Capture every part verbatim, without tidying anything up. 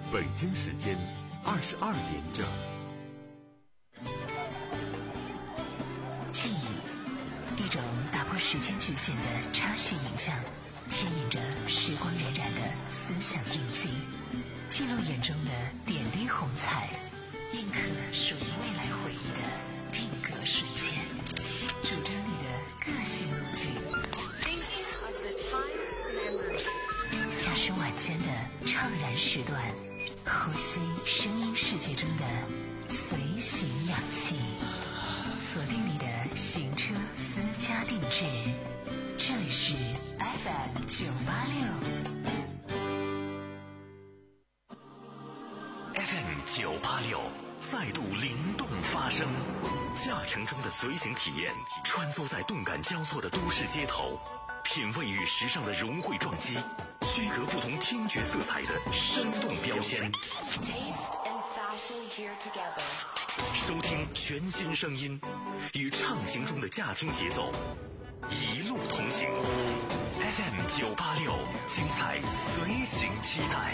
北京时间二十二点整。 记忆，一种打破时间局限的插叙影像，牵引着时光荏苒的思想印记，记录眼中的点滴红彩，印刻属于未来回忆的定格瞬间，主张你的个性路径。驾驶晚间的怅然时段，呼吸声音世界中的随行氧气，锁定你的行车私家定制，这里是 F M 九八六。 F M 九八六再度灵动发声，驾乘中的随行体验，穿梭在动感交错的都市街头，品味与时尚的融汇撞击，区隔不同听觉色彩的生动标签。收听全新声音，与畅行中的驾听节奏，一路同行。F M 九八六，精彩随行期待。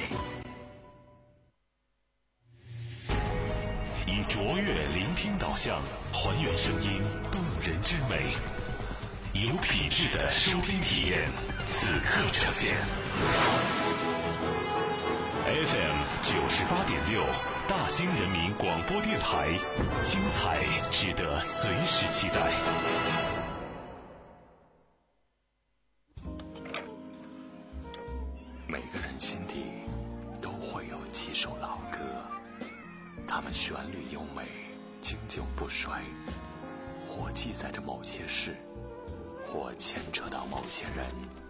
以卓越聆听导向，还原声音动人之美，有品质的收听体验，此刻呈现。F M 九十八点六，大兴人民广播电台，精彩值得随时期待。每个人心底都会有几首老歌，它们旋律优美，经久不衰，或记载着某些事，或牵扯到某些人。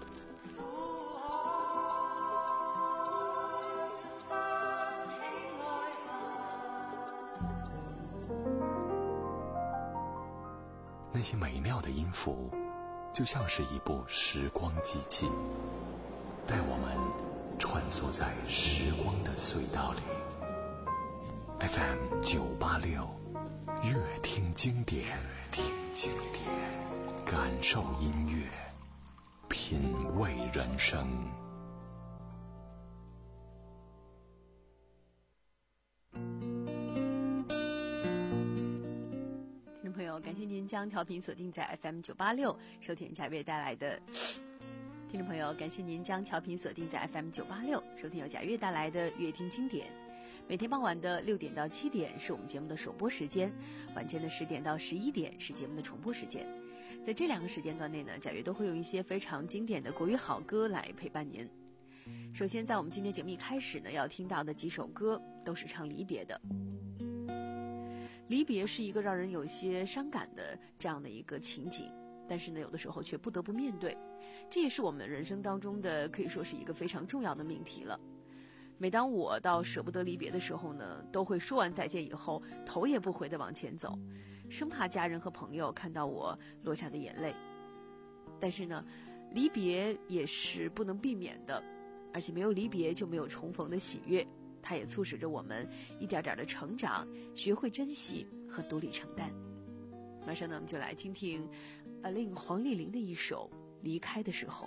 那些美妙的音符，就像是一部时光机器，带我们穿梭在时光的隧道里。F M 九八六，乐听经典，听经典，感受音乐，品味人生。 听众朋友，感谢您将调频锁定在 F M 九八六，收听贾月带来的。听众朋友，感谢您将调频锁定在 F M 九八六，收听由贾月带来的乐听经典。每天傍晚的六点到七点是我们节目的首播时间，晚间的十点到十一点是节目的重播时间。在这两个时间段内呢，贾月都会有一些非常经典的国语好歌来陪伴您。首先，在我们今天节目一开始呢，要听到的几首歌都是唱离别的。离别是一个让人有些伤感的这样的一个情景，但是呢，有的时候却不得不面对，这也是我们人生当中的可以说是一个非常重要的命题了。每当我到舍不得离别的时候呢，都会说完再见以后，头也不回地往前走，生怕家人和朋友看到我落下的眼泪。但是呢，离别也是不能避免的，而且没有离别就没有重逢的喜悦，它也促使着我们一点点的成长，学会珍惜和独立承担。马上呢，我们就来听听呃令黄丽玲的一首《离开的时候》。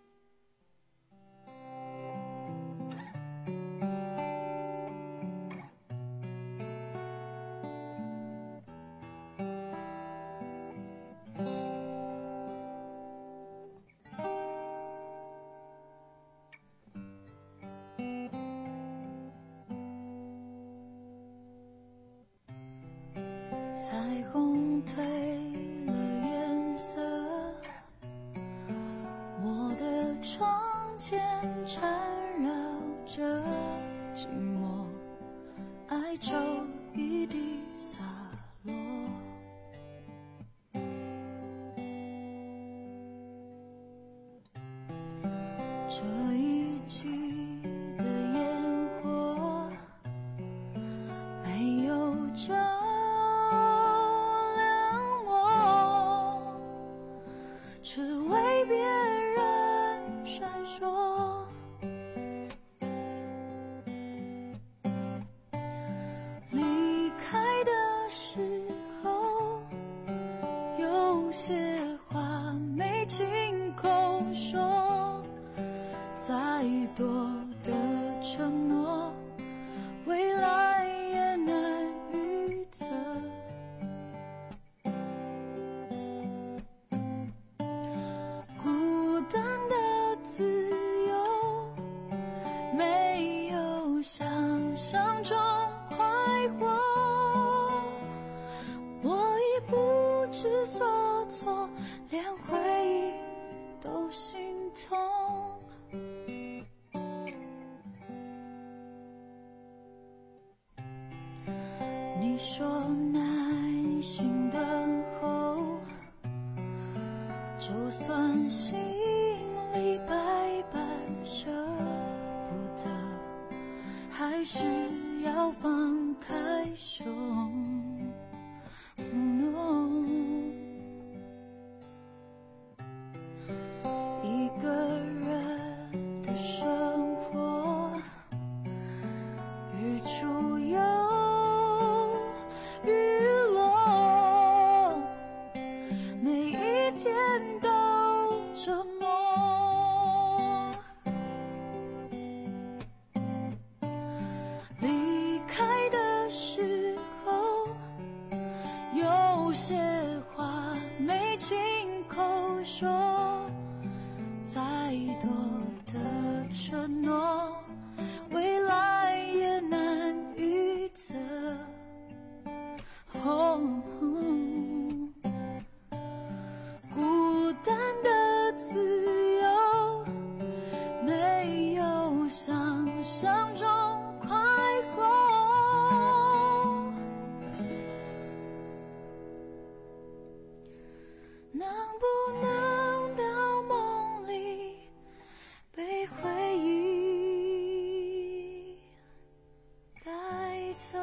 彩虹褪了颜色，我的窗前缠绕着寂寞，哀愁一地洒落。这一季的烟火没有照只为别人闪烁，离开的时象中快活，我已不知所措，连回忆都心痛。你说耐心等候，就算心里百般舍不得，还是要放开手。No， 一个人的生活，日出有日落，每一天都折磨。离开的时候，有些话没亲口说，再多的承诺，未来也难预测。Oh， 孤单的自由，没有想象中快活。能不能到梦里被回忆带走？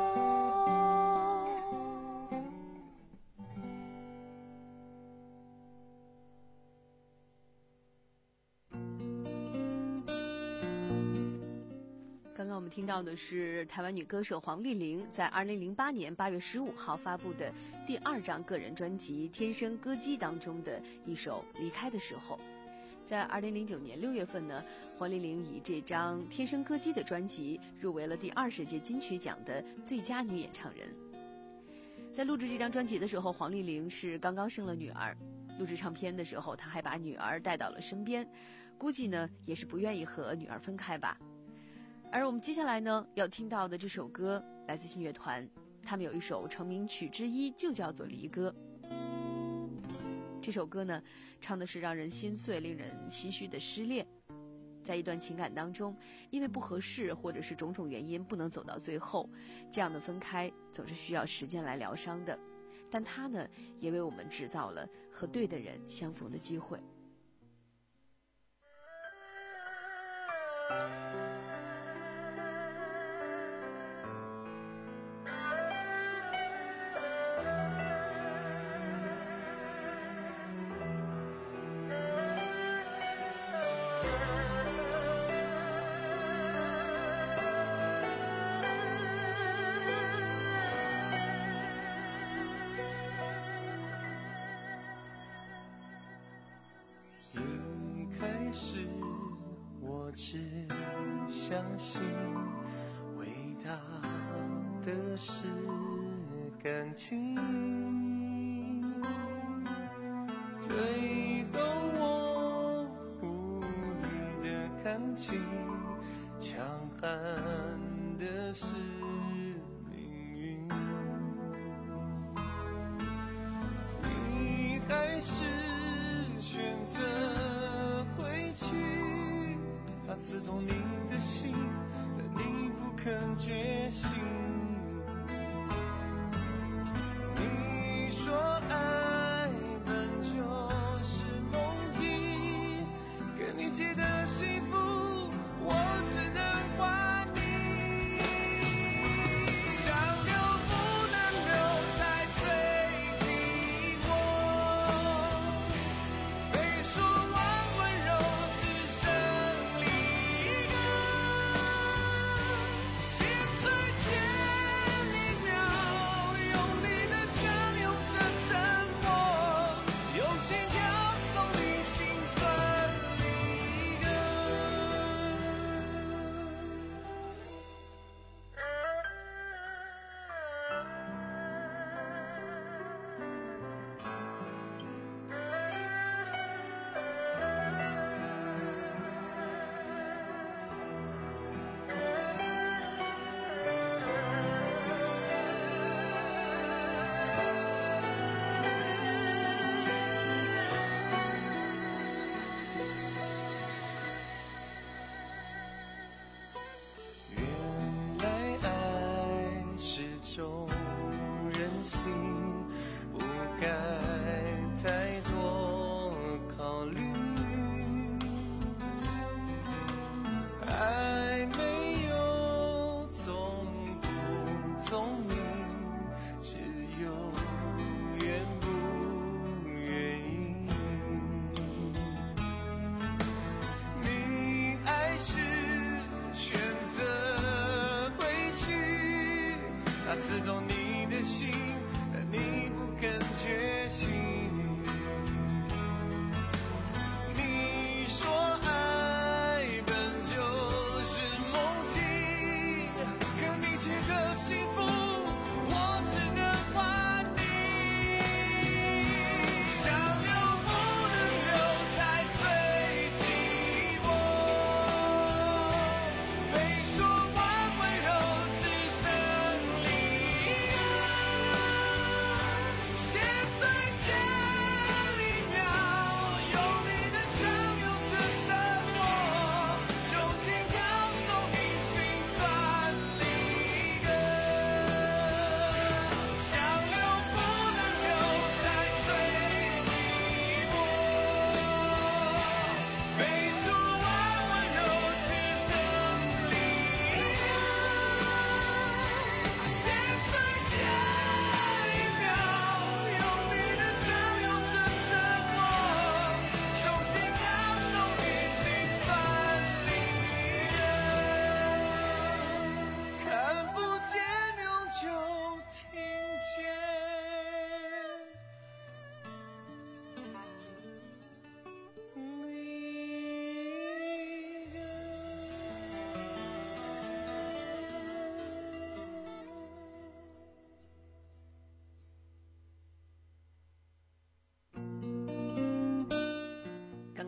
刚刚我们听到的是台湾女歌手黄丽玲在二零零八年八月十五号发布的第二张个人专辑《天生歌姬》当中的一首《离开的时候》。在二零零九年六月份呢，黄丽玲以这张《天生歌姬》的专辑入围了第二十届金曲奖的最佳女演唱人。在录制这张专辑的时候，黄丽玲是刚刚生了女儿，录制唱片的时候她还把女儿带到了身边，估计呢也是不愿意和女儿分开吧。而我们接下来呢要听到的这首歌来自信乐团，他们有一首成名曲之一就叫做《离歌》。这首歌呢唱的是让人心碎令人唏嘘的失恋，在一段情感当中，因为不合适或者是种种原因不能走到最后，这样的分开总是需要时间来疗伤的，但它呢也为我们制造了和对的人相逢的机会。 只相信伟大的是感情，最后我无力的看清，强悍的是命运。你还是选择回去，怕刺痛你的心，但你不肯觉醒。你说爱本就是梦境，跟你借的幸福我只能还你。想留不能留，才最寂寞，被说完温柔只剩离歌，心碎甜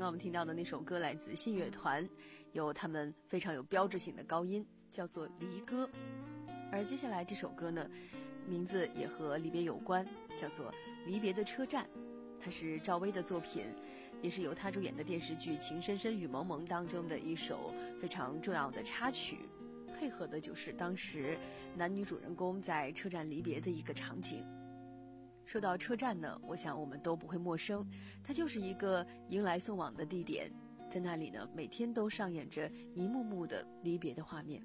刚我们听到的那首歌来自信乐团，有他们非常有标志性的高音，叫做《离歌》。而接下来这首歌呢，名字也和离别有关，叫做《离别的车站》，它是赵薇的作品，也是由她主演的电视剧《情深深雨蒙蒙》当中的一首非常重要的插曲，配合的就是当时男女主人公在车站离别的一个场景。说到车站呢，我想我们都不会陌生，它就是一个迎来送往的地点，在那里呢，每天都上演着一幕幕的离别的画面。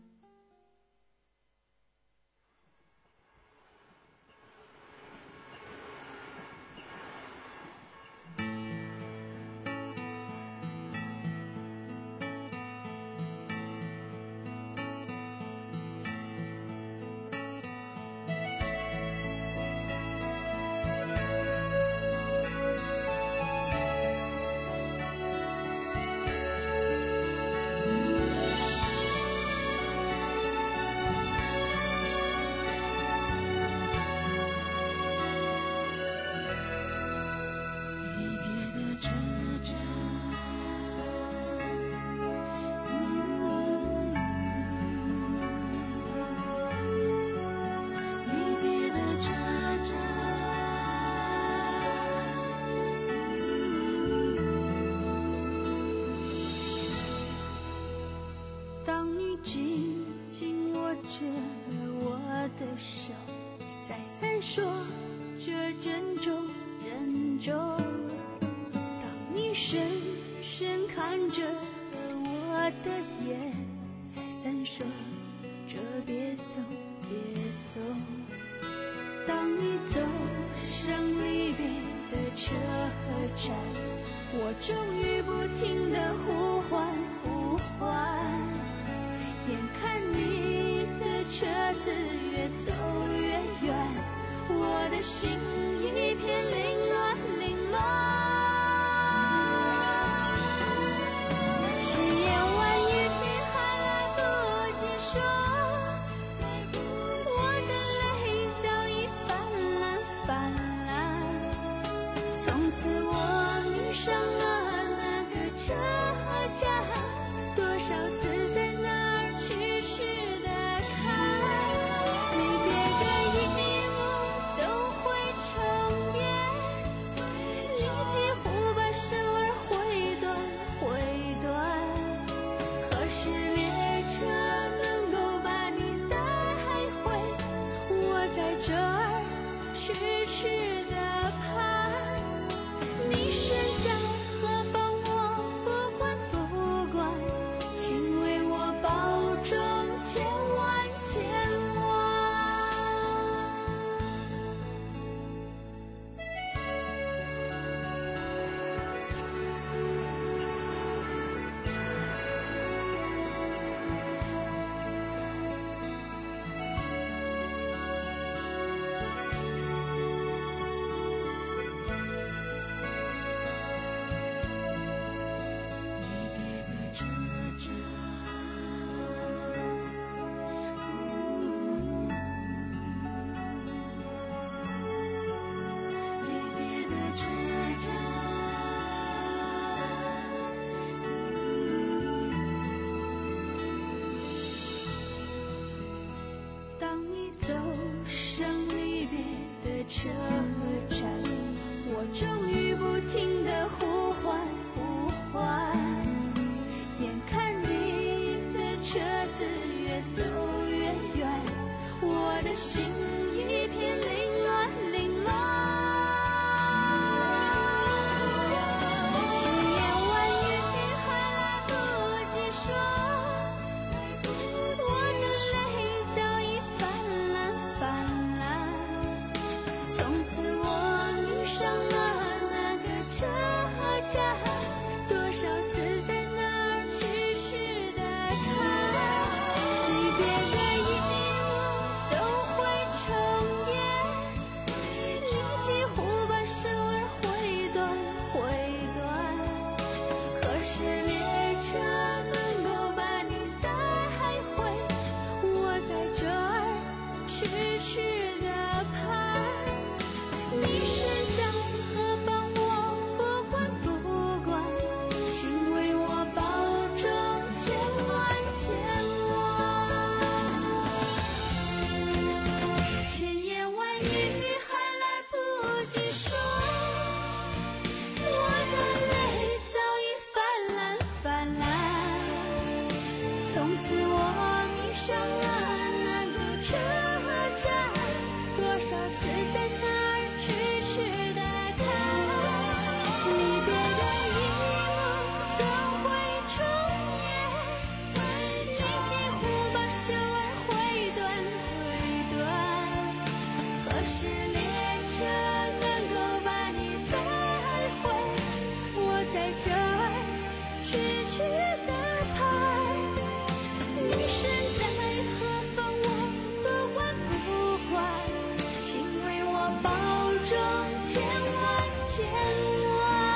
的手再三说着珍重珍重，当你深深看着我的眼，再三说着别送别送，当你走上离别的车站，我终于不停地呼唤呼唤，眼看你的车子越走越远，我的心一片凌乱凌乱，千言万语你还来不及说，我的泪早已泛滥泛滥，从此我迷上了那个车站，多少次在那儿痴痴地看，离别的一幕总会重演，你几乎把手儿挥断挥断，可是列车能够把你带回，我在这儿痴痴地盼，你身在何方我不管不管，请为我保重千万千万。离别的车站，离别的车站，当你走上离别的车站，我终于不停地呼唤呼唤，眼看你的车子越走越远，我的心一片凌乱凌乱，千言万语你还来不及说，我的泪早已泛滥泛滥，从此我迷上了那个车站，多少次在那儿痴痴地看，离别的一幕总会我迷上了那个车站，多少次在那儿痴痴地看，离别的一幕总会重演，你几乎把手儿挥断挥断，可是列车能够把你带回我在这儿痴痴地盼，你身在何方我不管不管，请为我保重千万千万。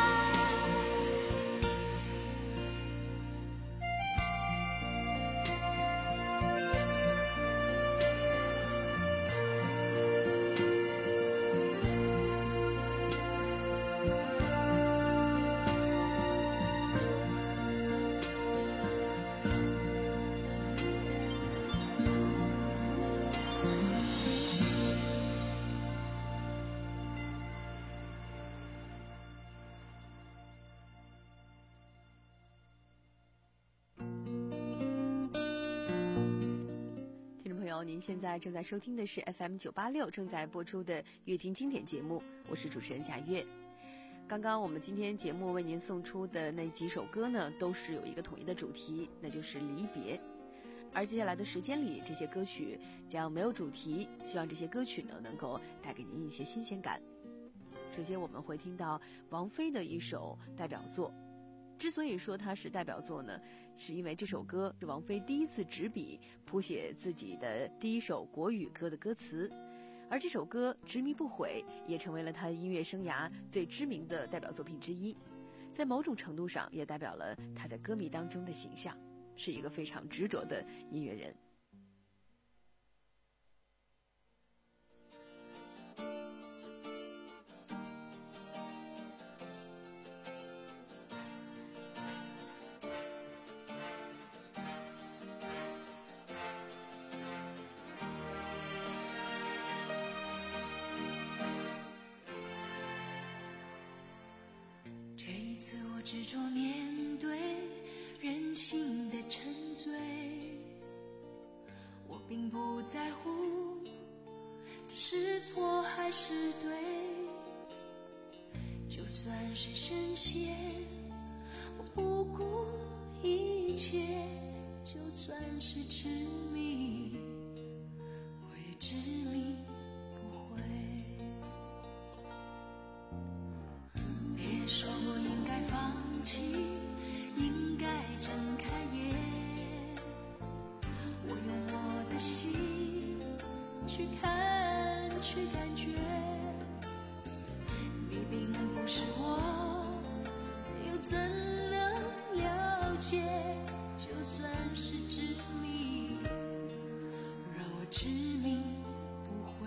您现在正在收听的是 F M 九八六正在播出的乐听经典节目，我是主持人贾月。刚刚我们今天节目为您送出的那几首歌呢，都是有一个统一的主题，那就是离别。而接下来的时间里，这些歌曲将没有主题，希望这些歌曲呢能够带给您一些新鲜感。首先我们会听到王菲的一首代表作，之所以说它是代表作呢，是因为这首歌是王菲第一次执笔谱写自己的第一首国语歌的歌词，而这首歌《执迷不悔》也成为了她音乐生涯最知名的代表作品之一，在某种程度上也代表了她在歌迷当中的形象，是一个非常执着的音乐人。 执着面对人性的沉醉，我并不在乎这是错还是对，就算是深陷我不顾一切，就算是痴迷我也执迷不悔。别说我应该放弃，应该睁开眼，我用我的心去看去感觉，你并不是我，又怎能了解，就算是执迷，让我执迷不悔。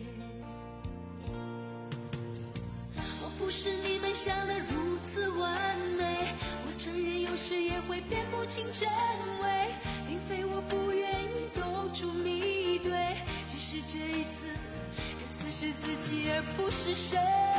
我不是你们想的如此完美，我承认有时也会辨不清真伪，并非我不愿意走出迷堆，只是这一次，这次是自己而不是谁。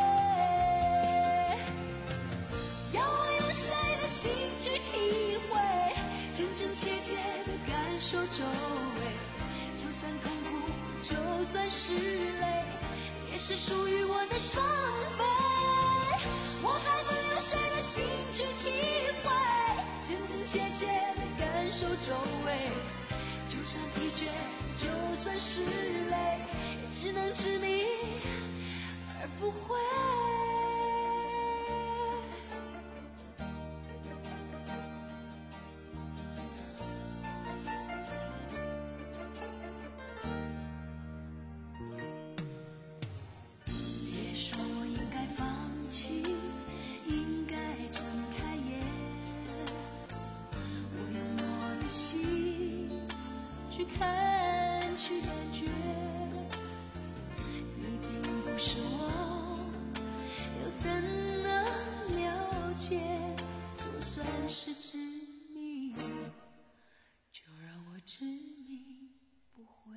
要我用谁的心去体会，真真切切的感受周围，就算痛苦，就算是泪，也是属于我的伤悲。我还能用谁的心去体会，真真切切的感受周围，就算疲倦，就算是累，也只能执迷而不悔。别说我应该放弃，应该睁开眼，我用我的心去看去感觉，你并不是我，又怎能了解，就算是执迷，就让我执迷不悔。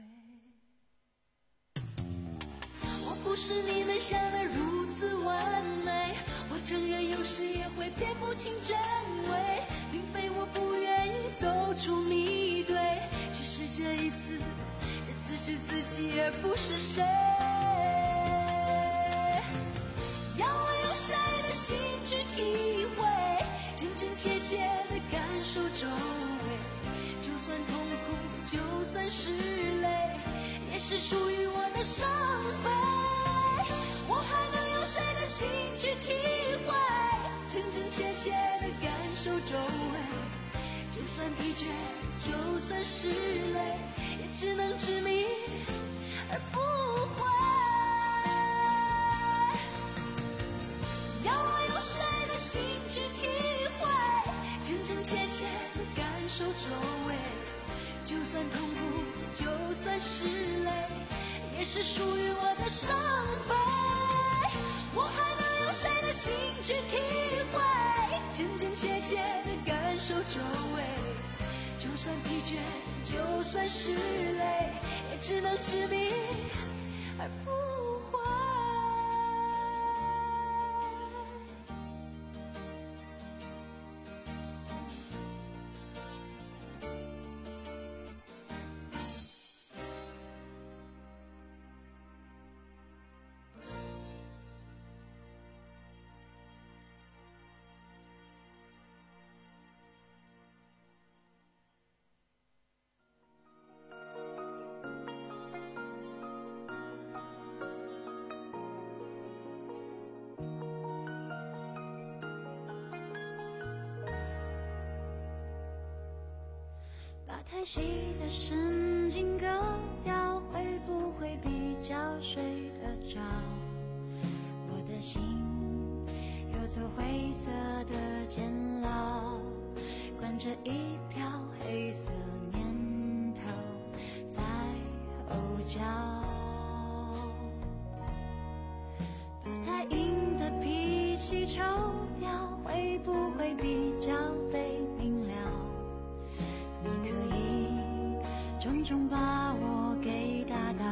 我不是你们想的如此完美，我承认有时也会辨不清真伪，并非我不愿意走出迷堆， 不是谁。要我用谁的心去体会，真真切切的感受周围，就算痛苦，就算是泪，也是属于我的伤悲。我还能用谁的心去体会，真真切切的感受周围，就算疲倦，就算是累，也只能执迷而不悔。要我用谁的心去体会，真真切切的感受周围，就算痛苦，就算是累，也是属于我的伤悲。我还能用谁的心去体会，真真切切的感受周围，就算疲倦，就算是累，也只能执迷而不悔。把太细的神经割掉，会不会比较睡得着？我的心有座灰色的监牢，关着一条黑色念头在后脚。把太硬的脾气抽掉，会不会比较被明了？你可以重重把我给打倒，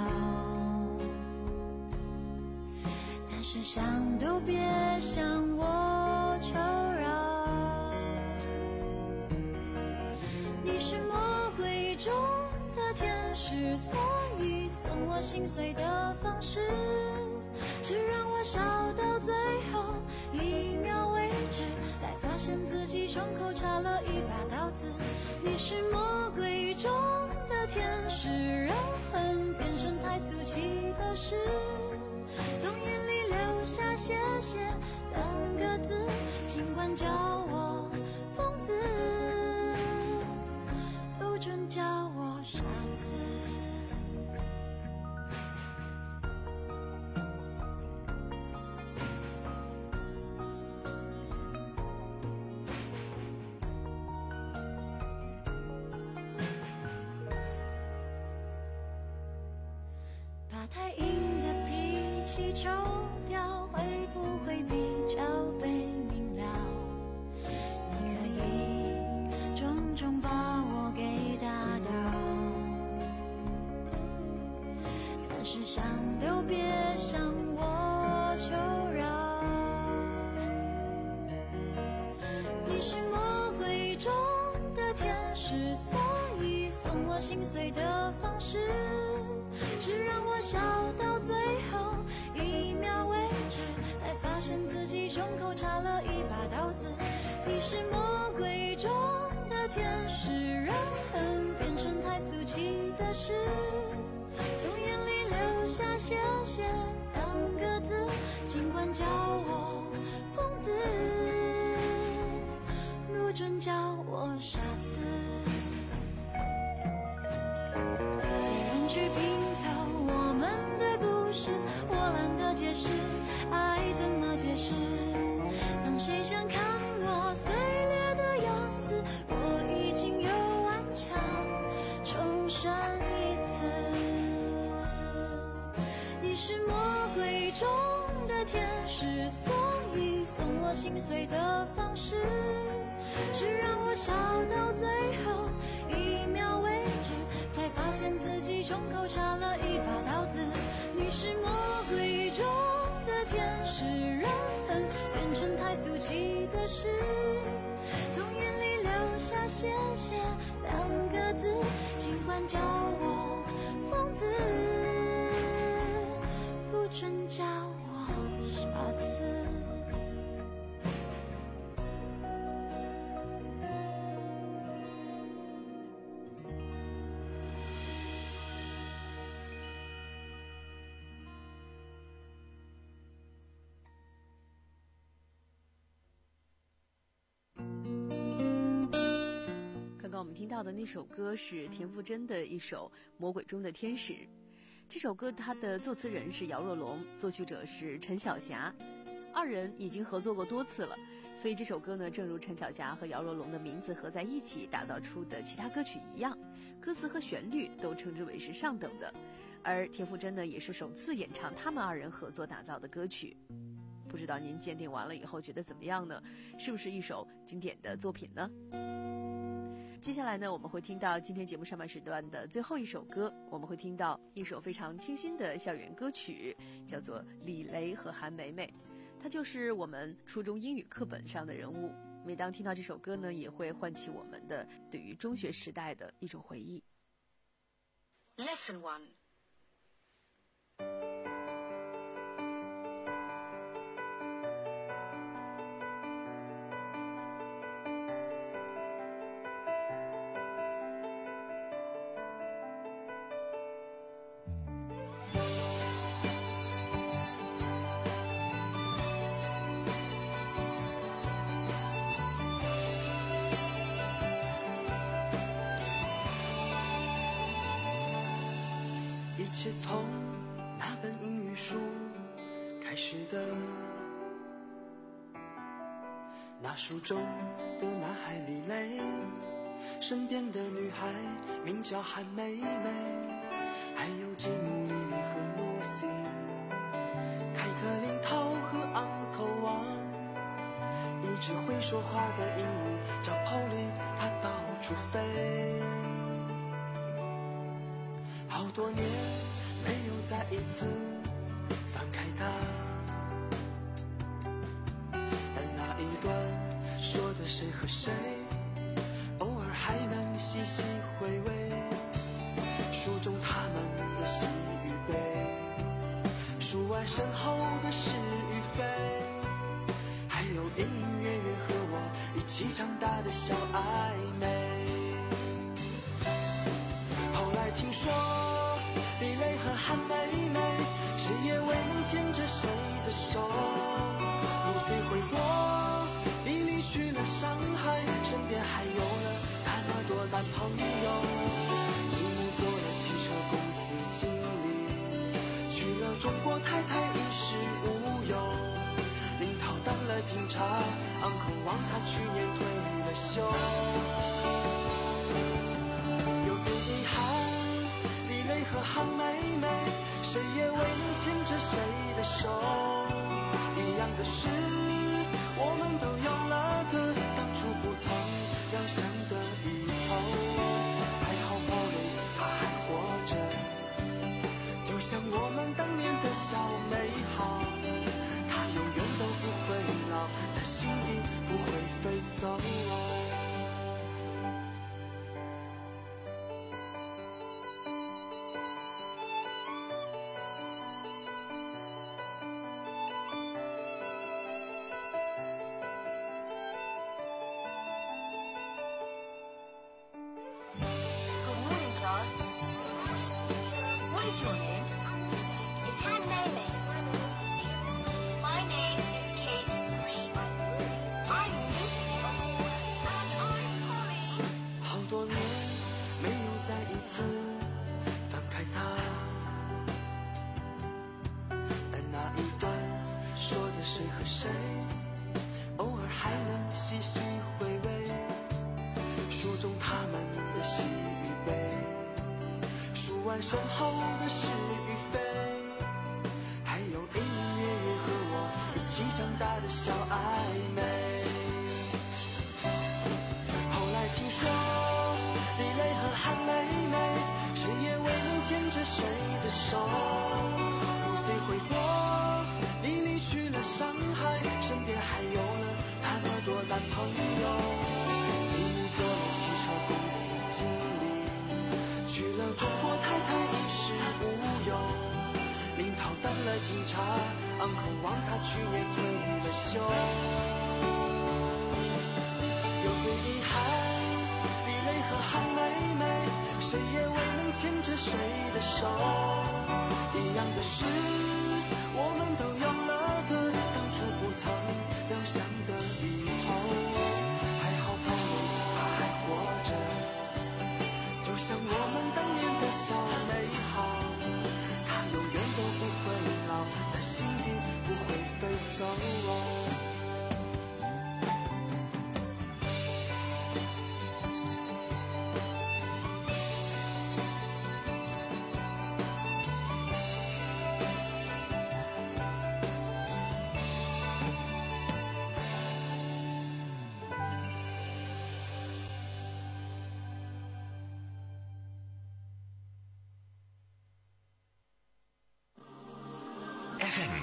但是想都别向我求饶。你是魔鬼中的天使，所以送我心碎的方式是让我笑到最后一秒为止，才发现自己胸口插了一把刀子。你是魔鬼中的天使，让恨变成太俗气的事，从眼里流下谢谢两个字，尽管叫我疯子，不准叫我傻子。把太硬的脾气抽掉，会不会比较被明了？你可以重重把我给打倒，但是想都别向我求饶。你是魔鬼中的天使，所以送我心碎的方式是让我笑到最后一秒为止，才发现自己胸口插了一把刀子。你是魔鬼中的天使，让恨变成太俗气的事，从眼里流下谢谢两个字，尽管叫我疯子，不准叫我傻子。虽然去拼凑我们的故事，我懒得解释爱怎么解释。当谁想看我碎裂的样子，我已经有顽强重生一次。你是魔鬼中的天使，所以送我心碎的方式是让我笑到最后一秒为止，才发现自己胸口插了一把刀子。你是魔鬼中的天使，让恨变成太俗气的事，从眼里流下谢谢两个字，尽管叫我疯子， 我们听到的那首歌是田馥甄的一首《魔鬼中的天使》。这首歌它的作词人是姚若龙，作曲者是陈晓霞，二人已经合作过多次了，所以这首歌呢，正如陈晓霞和姚若龙的名字合在一起打造出的其他歌曲一样，歌词和旋律都称之为是上等的。而田馥甄呢，也是首次演唱他们二人合作打造的歌曲。不知道您鉴定完了以后觉得怎么样呢？是不是一首经典的作品呢？接下来呢，我们会听到今天节目上半时段的最后一首歌，我们会听到一首非常清新的校园歌曲，叫做《李雷和韩梅梅》，她就是我们初中英语课本上的人物。每当听到这首歌呢，也会唤起我们的对于中学时代的一种回忆。 Lesson one. 一切从那本英语书开始的，那书中的男孩李雷，身边的女孩名叫韩梅梅，还有吉姆、莉莉和露西，凯特琳、涛和昂口王，一只会说话的鹦鹉叫 Polly， 它到处飞。好多年没有再一次翻开它，但那一段说的谁和谁，偶尔还能细细回味。书中他们的喜与悲，书外身后的是与非，还有隐隐约约和我一起长大的小暧昧。后来听说李雷和韩梅梅，谁也未能牵着谁的手。露西回国，莉莉去了上海，身边还有了那么多男朋友。吉姆做了汽车公司经理，娶了中国太太衣食无忧。林涛当了警察，昂口王他去年退了休。有点遗憾，李雷和韩梅梅，谁也未能牵着谁的手。一样的是，我们都有了个当初不曾料想的以后。还好宝贝他还活着，就像我们当年的小美好，他永远都不会老，在心底不会飞走。 What is your name? It's Han Meili. My name is Kate Green. I'm Lucy. And I'm Polly. 好多年没有再一次翻开它，但那一段说的谁和谁，偶尔还能细细回味。书中他们的喜与悲，书外身后的是与非，还有隐隐约约和我一起长大的小暧昧。后来听说李雷和韩梅梅，谁也未能牵着谁的手。露西回国，莉莉去了上海，身边还有了那么多男朋友。吉姆做了汽车公司经理，娶了中国太太衣食无忧。林涛当了警察，昂口王他去年退了休。有点遗憾，李雷和韩梅梅，谁也未能牵着谁的手。一样的是，我们都有了个当初不曾料想的以后。还好宝贝他还活着，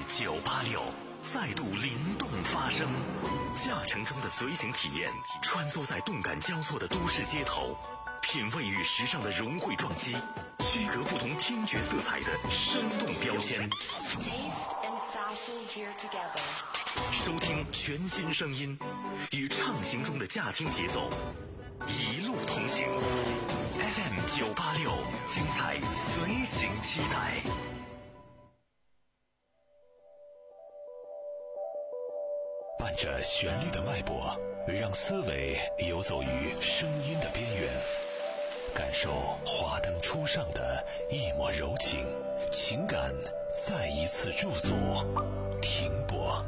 九八六再度灵动发声，驾乘中的随行体验，穿梭在动感交错的都市街头，品味与时尚的融汇撞击，区隔不同听觉色彩的生动标签。收听全新声音，与畅行中的驾听节奏，一路同行。F M 九八六，精彩随行期待。伴着旋律的脉搏，让思维游走于声音的边缘，感受华灯初上的一抹柔情，情感再一次驻足停泊。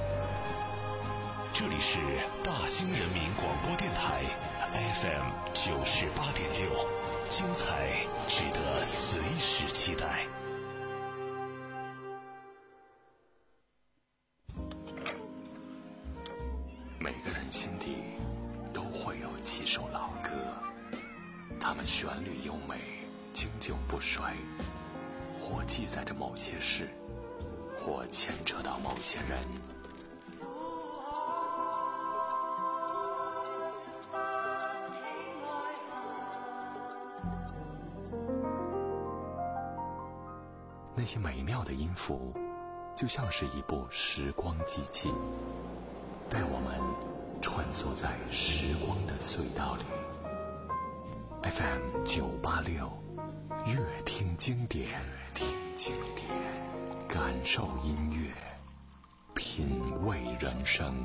这里是大兴人民广播电台 F M 九十八点六，精彩值得随时期待。每个人心底都会有几首老歌，它们旋律优美，经久不衰，或记载着某些事，或牵扯到某些人。那些美妙的音符，就像是一部时光机器，带我们穿梭在时光的隧道里。F M 九八六，乐听经典，听经典，感受音乐，品味人生。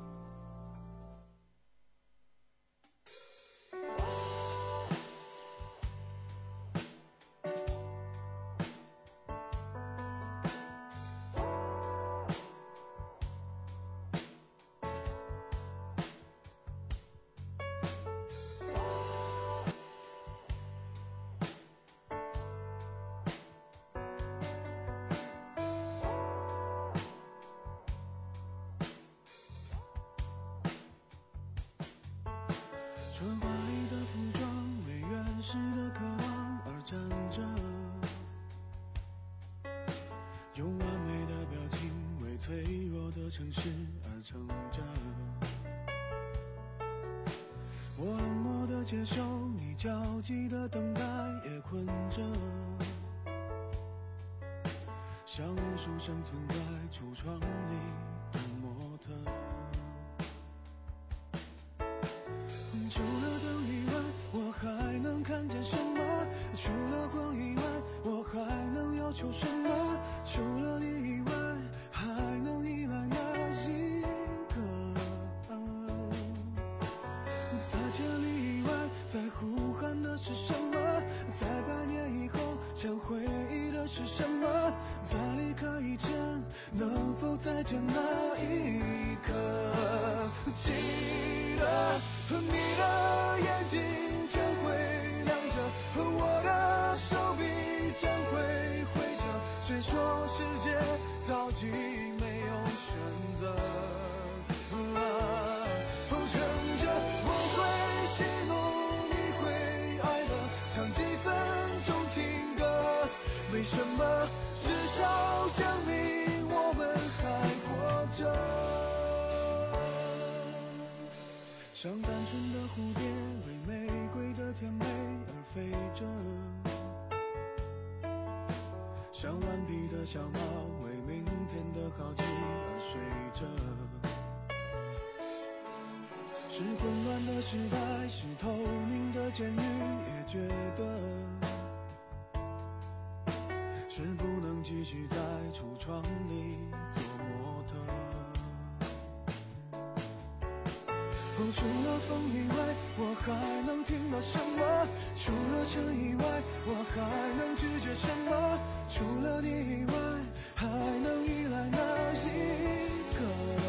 春华里的服装为原始的渴望而站着，用完美的表情为脆弱的城市而撑着。我冷漠的接受你焦急的等待，也困着，像无数生存在橱窗里的模特。除了灯以外，我还能看见什么？除了光以外，我还能要求什么？除了你以外，还能依赖哪一个？在千里以外，在呼喊的是什么？在百年以后，想回忆的是什么？在离开以前，能否再见那一刻？记得和你的眼睛将会亮着，和我的手臂将会挥着。谁说世界早已没有选择？啊，撑着我会喜怒，你会哀乐，唱几分钟情歌。为什么？至少证明我们还活着。像单纯的蝴蝶为玫瑰的甜美而飞着，像顽皮的小猫为明天的好奇而睡着。是混乱的时代，是透明的监狱，也觉得是不能继续在橱窗里做模特。除了风以外，我还能听到什么？除了尘以外，我还能拒绝什么？除了你以外，还能依赖哪一个？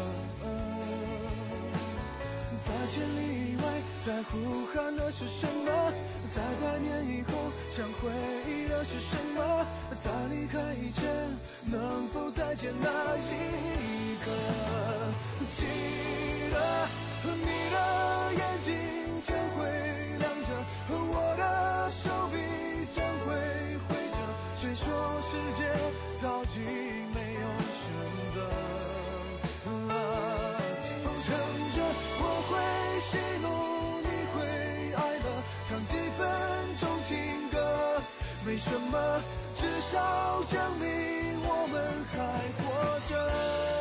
在千里以外，在呼喊的是什么？在百年以后，想回忆的是什么？在离开以前，能否再见那一刻？记得和你的眼睛将会亮着，和我的手臂将会挥着。谁说世界早已没有选没什么，至少证明我们还活着。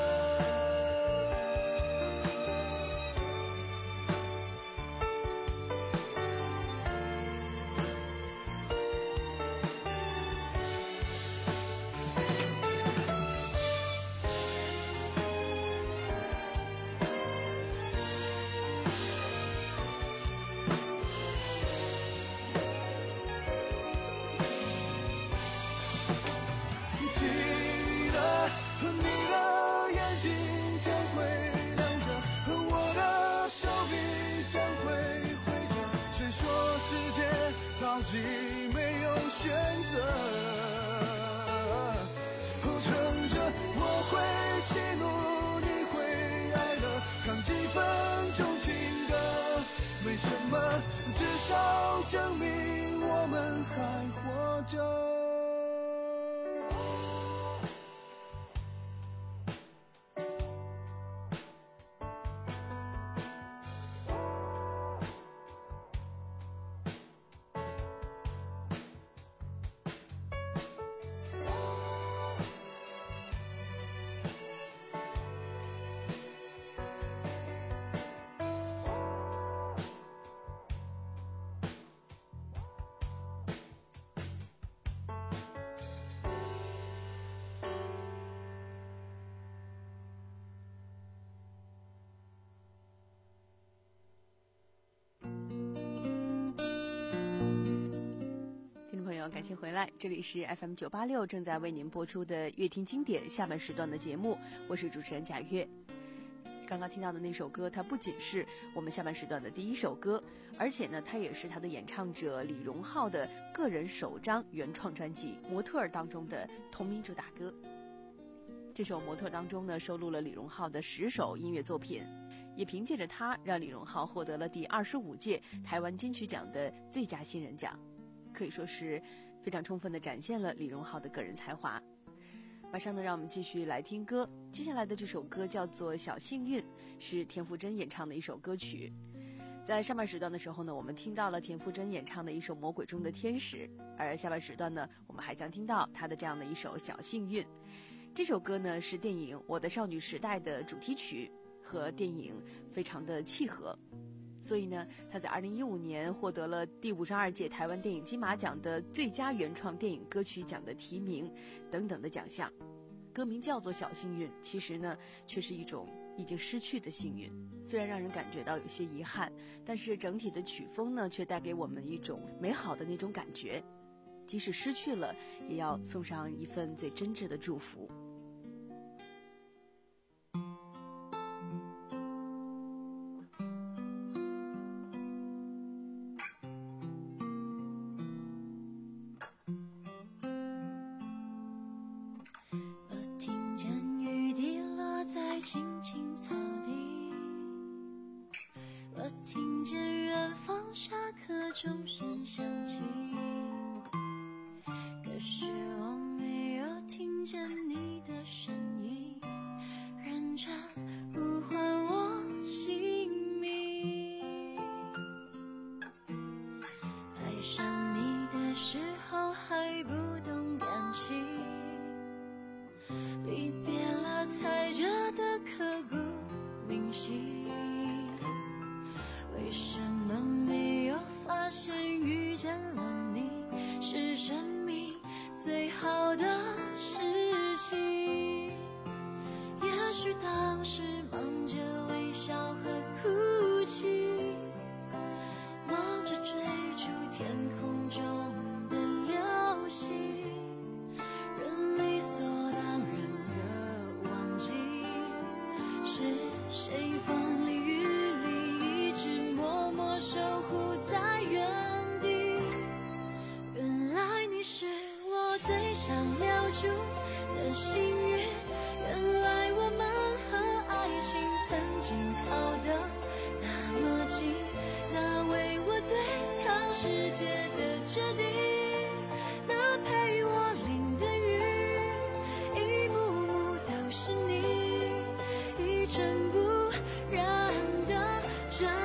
自己没有选择，撑着我会喜怒，你会哀乐，唱几分钟情歌，没什么，至少证明我们还活着。 感谢回来，这里是 F M 九八六正在为您播出的乐听经典下半时段的节目，我是主持人贾月。刚刚听到的那首歌，它不仅是我们下半时段的第一首歌，而且呢，它也是它的演唱者李荣浩的个人首张原创专辑《模特儿》当中的同名主打歌。这首《模特》当中呢，收录了李荣浩的十首音乐作品，也凭借着它，让李荣浩获得了第二十五届台湾金曲奖的最佳新人奖，可以说是非常充分地展现了李荣浩的个人才华。马上呢，让我们继续来听歌。接下来的这首歌叫做《小幸运》，是田馥甄演唱的一首歌曲。在上半时段的时候呢，我们听到了田馥甄演唱的一首《魔鬼中的天使》，而下半时段呢，我们还将听到她的这样的一首《小幸运》。这首歌呢，是电影《我的少女时代》的主题曲，和电影非常的契合。所以呢，他在二零一五年获得了第五十二届台湾电影金马奖的最佳原创电影歌曲奖的提名等等的奖项。歌名叫做《小幸运》，其实呢，却是一种已经失去的幸运。虽然让人感觉到有些遗憾，但是整体的曲风呢，却带给我们一种美好的那种感觉。即使失去了，也要送上一份最真挚的祝福。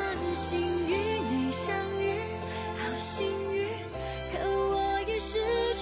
是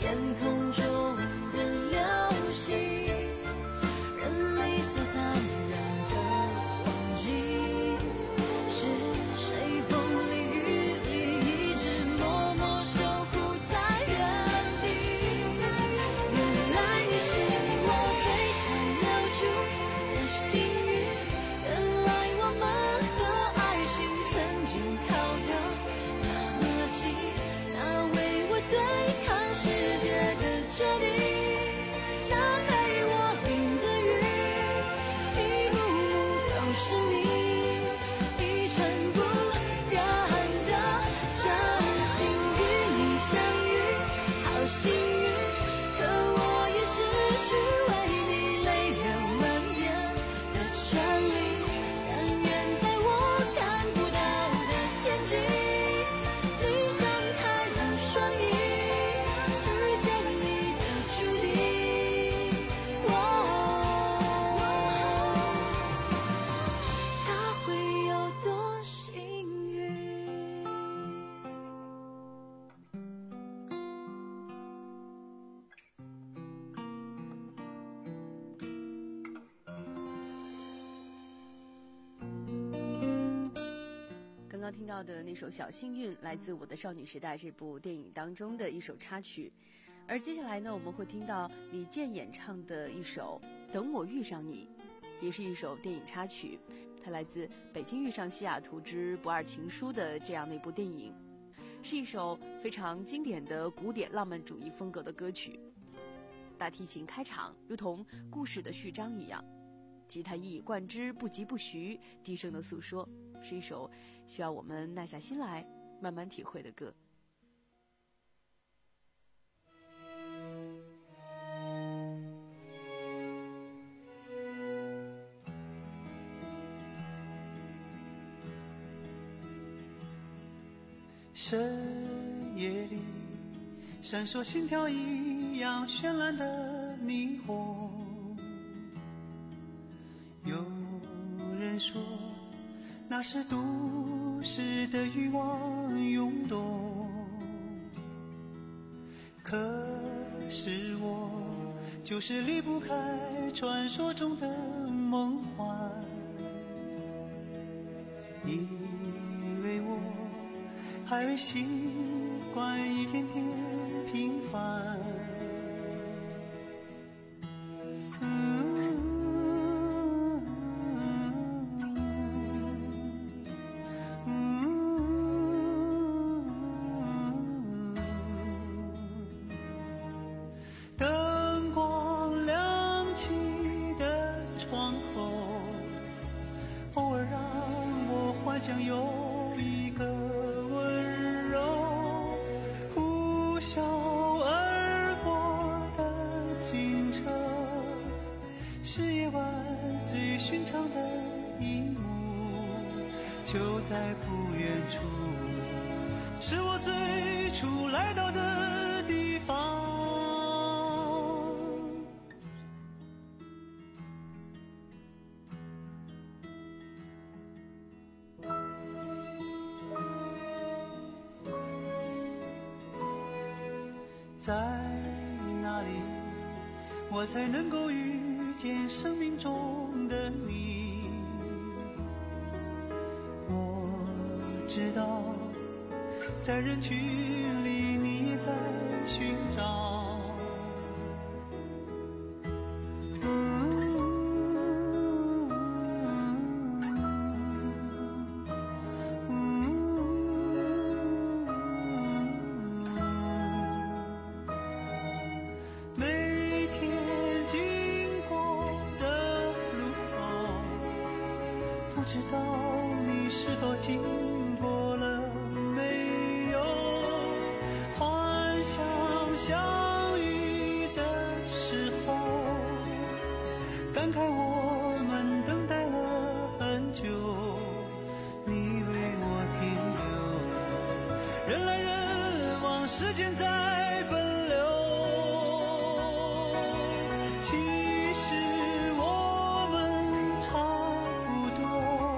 天空中的流星，人理所当然的忘记，是谁风里雨里一直默默守护在原地。原来你是我最想留住的幸运，原来我们和爱情曾经靠得那么近，那为我对抗世界的决定，那给我淋的雨，一幕幕都是你，一尘不染的真心。与你相遇好幸运，可我也失去为你泪流满面的权利。但愿在我看不到的天际，你张开了双翼，遇见你的注定。哦，他会有多幸运？ 刚刚听到的那首《小幸运》来自《我的少女时代》这部电影当中的一首插曲，而接下来呢，我们会听到李健演唱的一首《等我遇上你》，也是一首电影插曲，它来自《北京遇上西雅图之不二情书》的这样的一部电影，是一首非常经典的古典浪漫主义风格的歌曲。大提琴开场，如同故事的序章一样，吉他一以贯之，不疾不徐，低声的诉说，是一首需要我们耐下心来慢慢体会的歌。 深夜里闪烁心跳一样绚烂的霓虹，有人说那是都市的欲望涌动，可是我就是离不开传说中的梦幻，因为我还未习惯一天天平凡。灯光亮起的窗口，偶尔让我幻想有一个温柔呼啸而过的警车，是夜晚最寻常的一幕，就在不远处，是我最初来到的地方。在哪里我才能够遇见生命中的你？我知道在人群里你也在寻找，每天经过的路口，不知道你是否经过了没有？幻想相遇的时候，感慨我们等待了很久，你为我停留，人来人往，时间在奔流。其实我们差不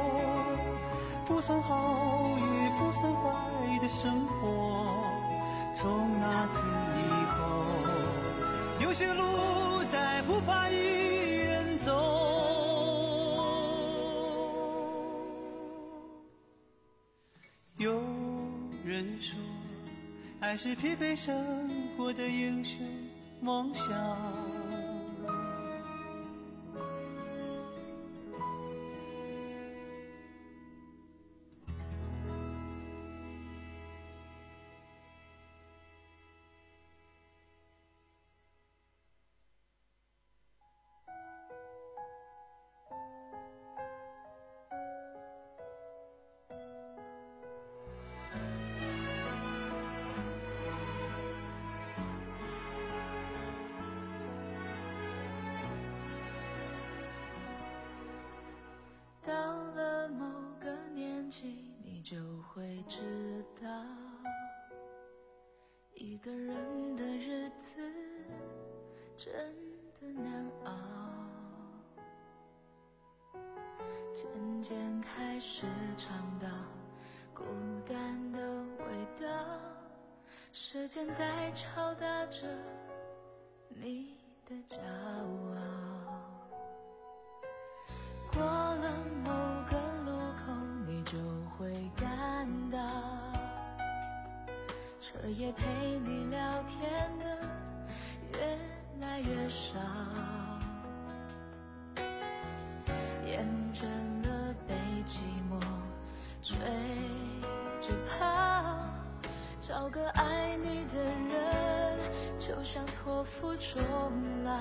多，不算好也不算坏的生活， 从那天以后，有些路再不怕一人走。有人说，爱是疲惫生活的英雄梦想。 到了某个年纪，你就会知道，一个人的日子真的难熬。渐渐开始尝到孤单的味道，时间在敲打着你的骄傲。过了某个路口，你就会感到，彻夜陪你聊天的越来越少，厌倦了被寂寞追着跑，找个爱你的人，就像托付终老。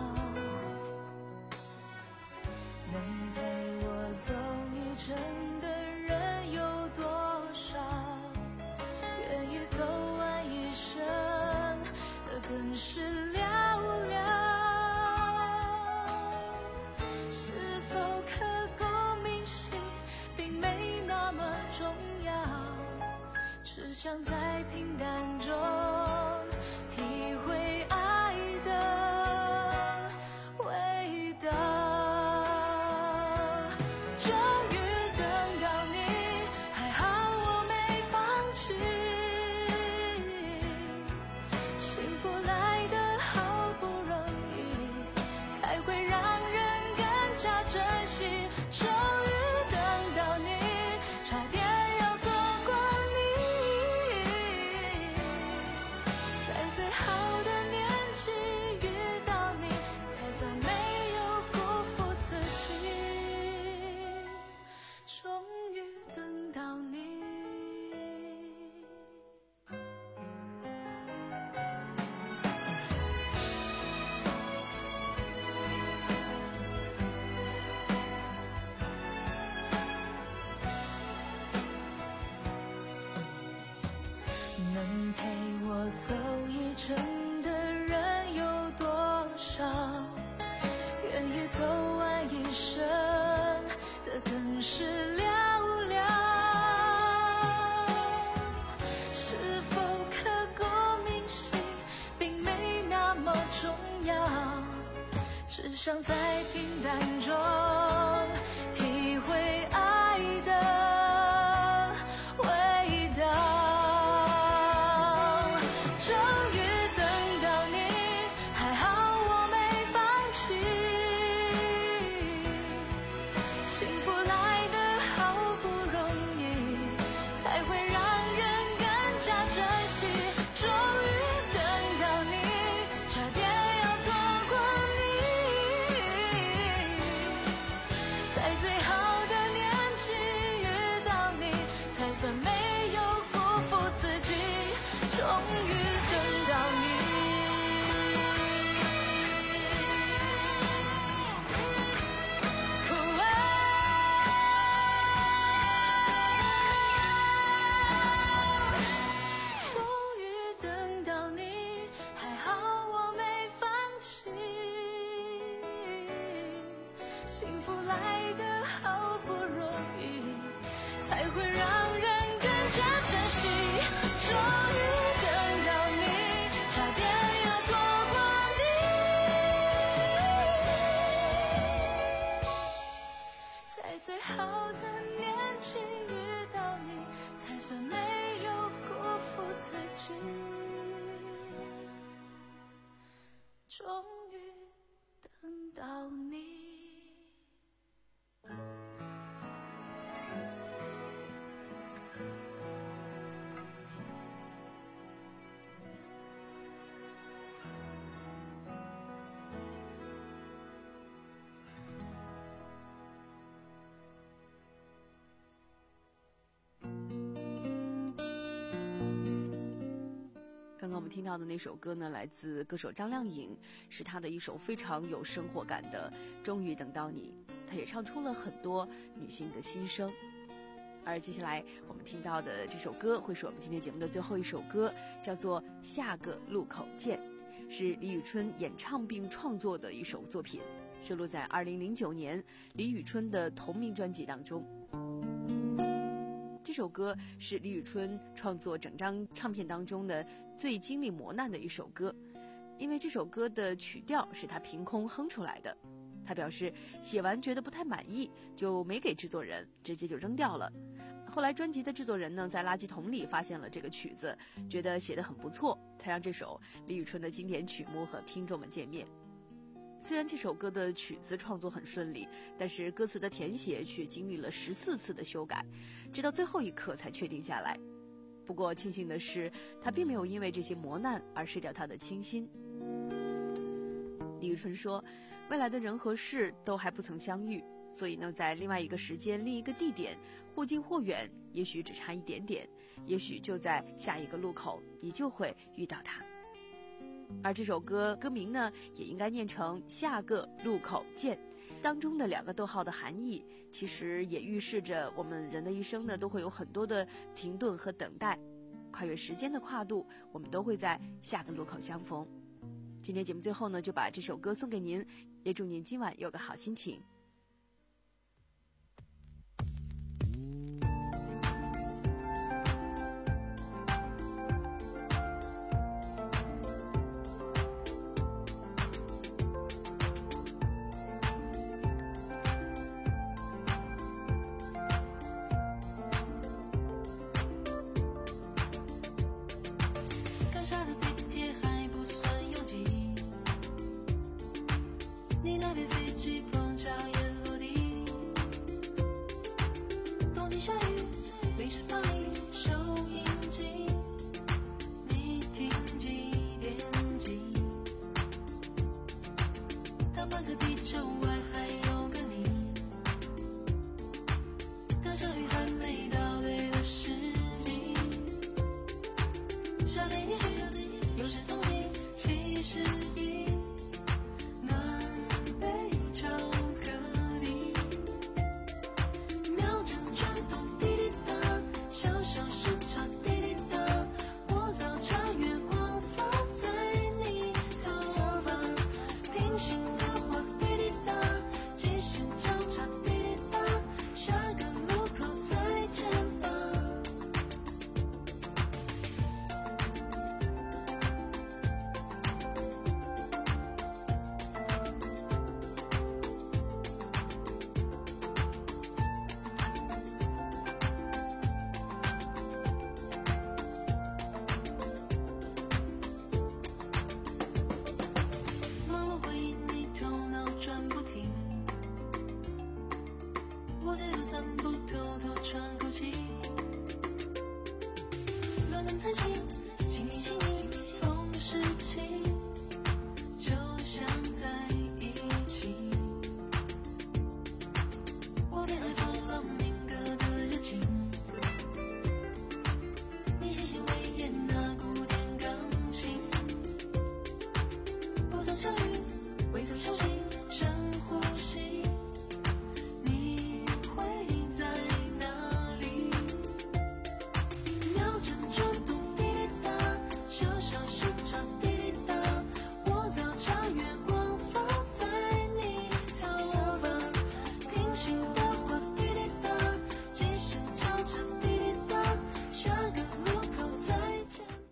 能陪我走一程的人有多少？愿意走完一生的更是寥寥。是否刻骨铭心，并没那么重要，只想在平淡中体会爱的味道。能陪我走一程的人有多少？愿意走完一生的更是寥寥。是否刻骨铭心，并没那么重要，只想在平淡中体会爱的味道。才会让人更加珍惜。终于等到你，差点要错过你。在最好的年纪遇到你，才算没有辜负自己。 刚我们听到的那首歌呢，来自歌手张靓颖，是她的一首非常有生活感的《终于等到你》，她也唱出了很多女性的心声。而接下来我们听到的这首歌会是我们今天节目的最后一首歌，叫做《下个路口见》，是李宇春演唱并创作的一首作品，收录在二零零九年李宇春的同名专辑当中。这首歌是李宇春创作整张唱片当中的最经历磨难的一首歌，因为这首歌的曲调是他凭空哼出来的。他表示写完觉得不太满意，就没给制作人，直接就扔掉了。后来专辑的制作人呢，在垃圾桶里发现了这个曲子，觉得写得很不错，才让这首李宇春的经典曲目和听众们见面。虽然这首歌的曲子创作很顺利，但是歌词的填写却经历了十四次的修改，直到最后一刻才确定下来。不过庆幸的是，他并没有因为这些磨难而失掉他的清新。李宇春说，未来的人和事都还不曾相遇，所以呢，在另外一个时间、另一个地点，或近或远，也许只差一点点，也许就在下一个路口，你就会遇到他。而这首歌歌名呢，也应该念成下个路口见，当中的两个逗号的含义，其实也预示着我们人的一生呢，都会有很多的停顿和等待，跨越时间的跨度，我们都会在下个路口相逢。今天节目最后呢，就把这首歌送给您，也祝您今晚有个好心情。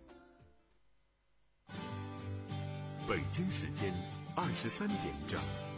北京时间二十三点整。